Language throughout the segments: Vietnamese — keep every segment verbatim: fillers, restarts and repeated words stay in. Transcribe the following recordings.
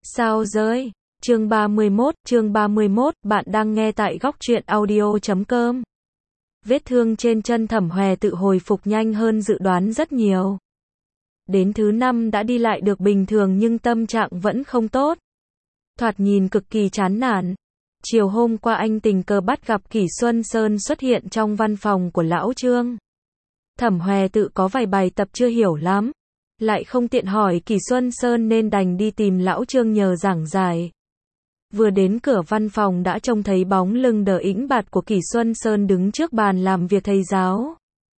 Sao rơi? Chương ba mươi mốt, chương ba mươi mốt, bạn đang nghe tại góc truyện audio chấm com. Vết thương trên chân Thẩm Hòe tự hồi phục nhanh hơn dự đoán rất nhiều. Đến thứ năm đã đi lại được bình thường nhưng tâm trạng vẫn không tốt. Thoạt nhìn cực kỳ chán nản. Chiều hôm qua anh tình cờ bắt gặp Kỷ Xuân Sơn xuất hiện trong văn phòng của lão Trương. Thẩm Hòe tự có vài bài tập chưa hiểu lắm. Lại không tiện hỏi Kỷ Xuân Sơn nên đành đi tìm lão Trương nhờ giảng giải. Vừa đến cửa văn phòng đã trông thấy bóng lưng đờ ĩnh bạt của Kỷ Xuân Sơn đứng trước bàn làm việc thầy giáo.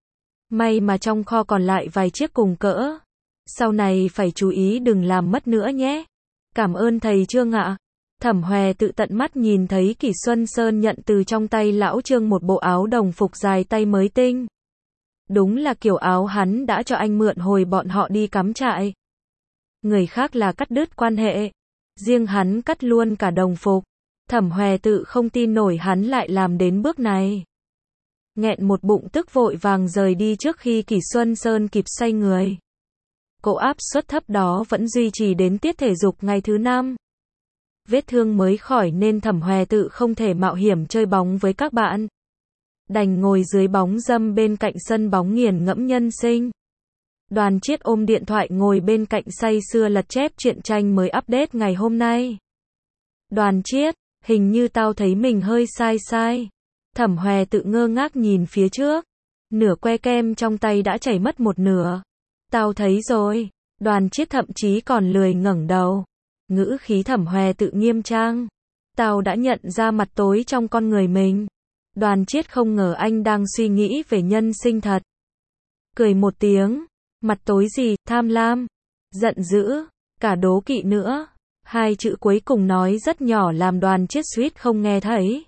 May mà trong kho còn lại vài chiếc cùng cỡ. Sau này phải chú ý đừng làm mất nữa nhé. Cảm ơn thầy Trương ạ. Thẩm Hòe tự tận mắt nhìn thấy Kỷ Xuân Sơn nhận từ trong tay lão Trương một bộ áo đồng phục dài tay mới tinh. Đúng là kiểu áo hắn đã cho anh mượn hồi bọn họ đi cắm trại. Người khác là cắt đứt quan hệ. Riêng hắn cắt luôn cả đồng phục. Thẩm Hòe tự không tin nổi hắn lại làm đến bước này. Nghẹn một bụng tức vội vàng rời đi trước khi Kỷ Xuân Sơn kịp xoay người. Cỗ áp suất thấp đó vẫn duy trì đến tiết thể dục ngày thứ năm. Vết thương mới khỏi nên Thẩm Hòe tự không thể mạo hiểm chơi bóng với các bạn. Đành ngồi dưới bóng râm bên cạnh sân bóng nghiền ngẫm nhân sinh. Đoàn Chiết ôm điện thoại ngồi bên cạnh say sưa lật chép truyện tranh mới update ngày hôm nay. Đoàn Chiết, hình như tao thấy mình hơi sai sai. Thẩm Hòe tự ngơ ngác nhìn phía trước. Nửa que kem trong tay đã chảy mất một nửa. Tao thấy rồi. Đoàn Chiết thậm chí còn lười ngẩng đầu. Ngữ khí Thẩm Hòe tự nghiêm trang. Tao đã nhận ra mặt tối trong con người mình. Đoàn Chiết không ngờ anh đang suy nghĩ về nhân sinh thật. Cười một tiếng. Mặt tối gì, tham lam, giận dữ, cả đố kỵ nữa. Hai chữ cuối cùng nói rất nhỏ làm Đoàn Chiết suýt không nghe thấy.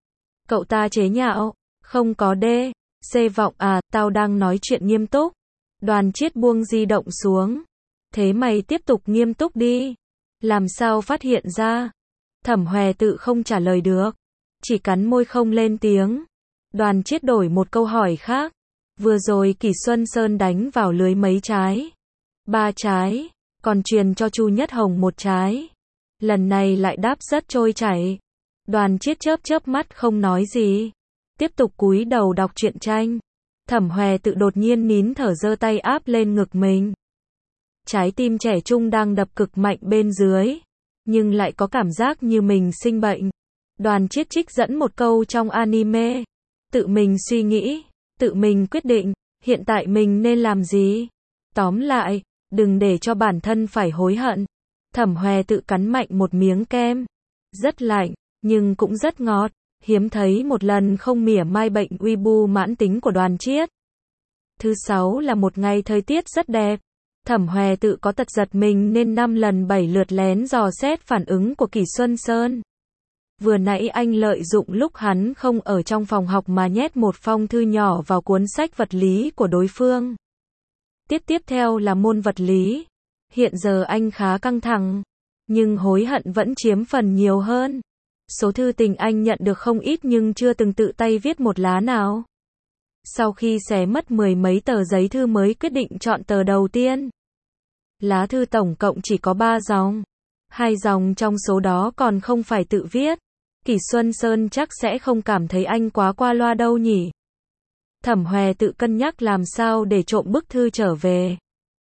Cậu ta chế nhạo, không có đê, xê vọng à, tao đang nói chuyện nghiêm túc. Đoàn Chiết buông di động xuống. Thế mày tiếp tục nghiêm túc đi. Làm sao phát hiện ra? Thẩm Hòe tự không trả lời được. Chỉ cắn môi không lên tiếng. Đoàn Chiết đổi một câu hỏi khác. Vừa rồi Kỷ Xuân Sơn đánh vào lưới mấy trái? Ba trái. Còn truyền cho Chu Nhất Hồng một trái. Lần này lại đáp rất trôi chảy. Đoàn Chiết chớp chớp mắt không nói gì. Tiếp tục cúi đầu đọc truyện tranh. Thẩm Hòe tự đột nhiên nín thở giơ tay áp lên ngực mình. Trái tim trẻ trung đang đập cực mạnh bên dưới. Nhưng lại có cảm giác như mình sinh bệnh. Đoàn Chiết trích dẫn một câu trong anime. Tự mình suy nghĩ. Tự mình quyết định, hiện tại mình nên làm gì? Tóm lại, đừng để cho bản thân phải hối hận. Thẩm Hòe tự cắn mạnh một miếng kem. Rất lạnh, nhưng cũng rất ngọt. Hiếm thấy một lần không mỉa mai bệnh Weibo mãn tính của Đoàn Chiết. Thứ sáu là một ngày thời tiết rất đẹp. Thẩm Hòe tự có tật giật mình nên năm lần bảy lượt lén dò xét phản ứng của Kỷ Xuân Sơn. Vừa nãy anh lợi dụng lúc hắn không ở trong phòng học mà nhét một phong thư nhỏ vào cuốn sách vật lý của đối phương. Tiết tiếp theo là môn vật lý. Hiện giờ anh khá căng thẳng, nhưng hối hận vẫn chiếm phần nhiều hơn. Số thư tình anh nhận được không ít nhưng chưa từng tự tay viết một lá nào. Sau khi xé mất mười mấy tờ giấy thư mới quyết định chọn tờ đầu tiên. Lá thư tổng cộng chỉ có ba dòng. Hai dòng trong số đó còn không phải tự viết. Kỷ Xuân Sơn chắc sẽ không cảm thấy anh quá qua loa đâu nhỉ. Thẩm Hòe tự cân nhắc làm sao để trộm bức thư trở về.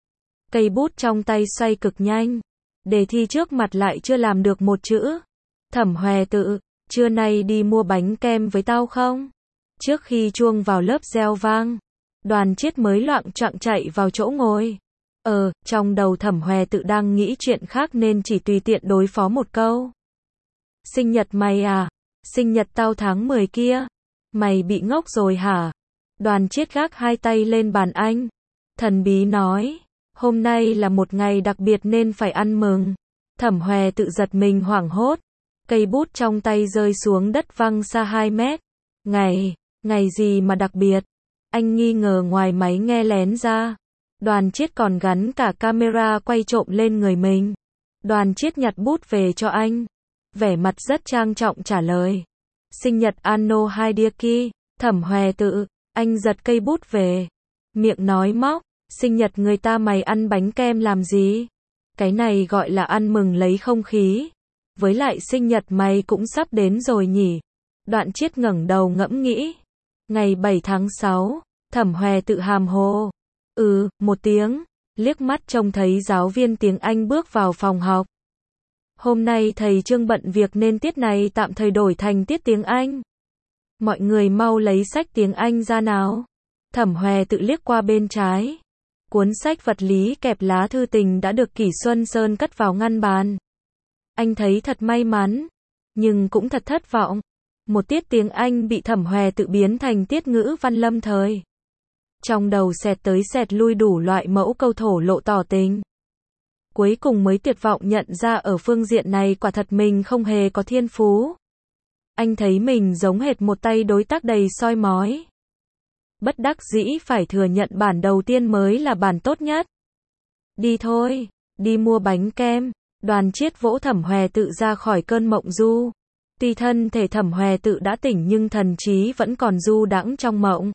Cây bút trong tay xoay cực nhanh. Đề thi trước mặt lại chưa làm được một chữ. Thẩm Hòe tự, trưa nay đi mua bánh kem với tao không? Trước khi chuông vào lớp reo vang, Đoàn Chiết mới loạng choạng chạy vào chỗ ngồi. Ờ, trong đầu Thẩm Hòe tự đang nghĩ chuyện khác nên chỉ tùy tiện đối phó một câu. Sinh nhật mày à? Sinh nhật tao tháng mười kia. Mày bị ngốc rồi hả? Đoàn Chiết gác hai tay lên bàn anh. Thần bí nói. Hôm nay là một ngày đặc biệt nên phải ăn mừng. Thẩm Hòe tự giật mình hoảng hốt. Cây bút trong tay rơi xuống đất văng xa hai mét. Ngày, ngày gì mà đặc biệt? Anh nghi ngờ ngoài máy nghe lén ra. Đoàn Chiết còn gắn cả camera quay trộm lên người mình. Đoàn Chiết nhặt bút về cho anh. Vẻ mặt rất trang trọng trả lời. Sinh nhật Anno Hideaki. Thẩm Hòe tự, anh giật cây bút về. Miệng nói móc, sinh nhật người ta mày ăn bánh kem làm gì? Cái này gọi là ăn mừng lấy không khí. Với lại sinh nhật mày cũng sắp đến rồi nhỉ. Đoạn Chiết ngẩng đầu ngẫm nghĩ. Ngày bảy tháng sáu, Thẩm Hoè tự hàm hồ. Ừ, một tiếng, liếc mắt trông thấy giáo viên tiếng Anh bước vào phòng học. Hôm nay thầy Trương bận việc nên tiết này tạm thời đổi thành tiết tiếng Anh. Mọi người mau lấy sách tiếng Anh ra nào. Thẩm Hoè tự liếc qua bên trái. Cuốn sách vật lý kẹp lá thư tình đã được Kỷ Xuân Sơn cất vào ngăn bàn. Anh thấy thật may mắn, nhưng cũng thật thất vọng. Một tiết tiếng Anh bị Thẩm Hoè tự biến thành tiết ngữ văn lâm thời. Trong đầu xẹt tới xẹt lui đủ loại mẫu câu thổ lộ tỏ tình. Cuối cùng mới tuyệt vọng nhận ra ở phương diện này quả thật mình không hề có thiên phú. Anh thấy mình giống hệt một tay đối tác đầy soi mói. Bất đắc dĩ phải thừa nhận bản đầu tiên mới là bản tốt nhất. Đi thôi, đi mua bánh kem. Đoàn Chiết vỗ Thẩm Hoè tự ra khỏi cơn mộng du. Tuy thân thể Thẩm Hoè tự đã tỉnh nhưng thần trí vẫn còn du đãng trong mộng.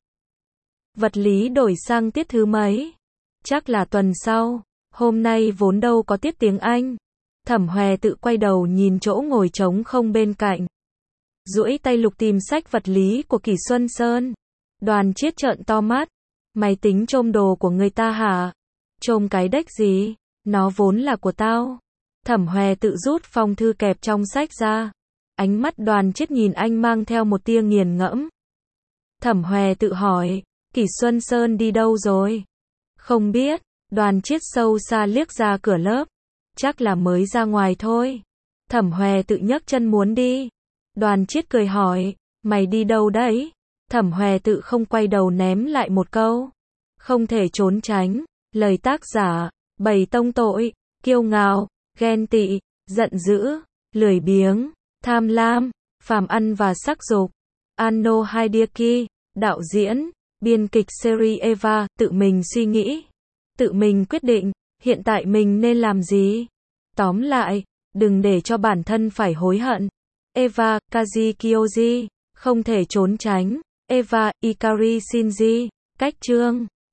Vật lý đổi sang tiết thứ mấy? Chắc là tuần sau. Hôm nay vốn đâu có tiết tiếng Anh. Thẩm Hoè tự quay đầu nhìn chỗ ngồi trống không bên cạnh. Duỗi tay lục tìm sách vật lý của Kỷ Xuân Sơn. Đoàn Chiết trợn to mắt. Mày tính trôm đồ của người ta hả? Trôm cái đếch gì? Nó vốn là của tao. Thẩm Hoè tự rút phong thư kẹp trong sách ra. Ánh mắt Đoàn Chiết nhìn anh mang theo một tia nghiền ngẫm. Thẩm Hoè tự hỏi, Kỷ Xuân Sơn đi đâu rồi? Không biết. Đoàn Chiết sâu xa liếc ra cửa lớp. Chắc là mới ra ngoài thôi. Thẩm Hoè tự nhấc chân muốn đi. Đoàn Chiết cười hỏi, mày đi đâu đấy? Thẩm Hoè tự không quay đầu ném lại một câu. Không thể trốn tránh. Lời tác giả, bày tông tội, kiêu ngạo, ghen tị, giận dữ, lười biếng, tham lam, phàm ăn và sắc dục. Anno Hideaki, đạo diễn, biên kịch series Eva, tự mình suy nghĩ. Tự mình quyết định, hiện tại mình nên làm gì? Tóm lại, đừng để cho bản thân phải hối hận. Eva, Kaji Kyoji, không thể trốn tránh. Eva, Ikari Shinji, cách chương.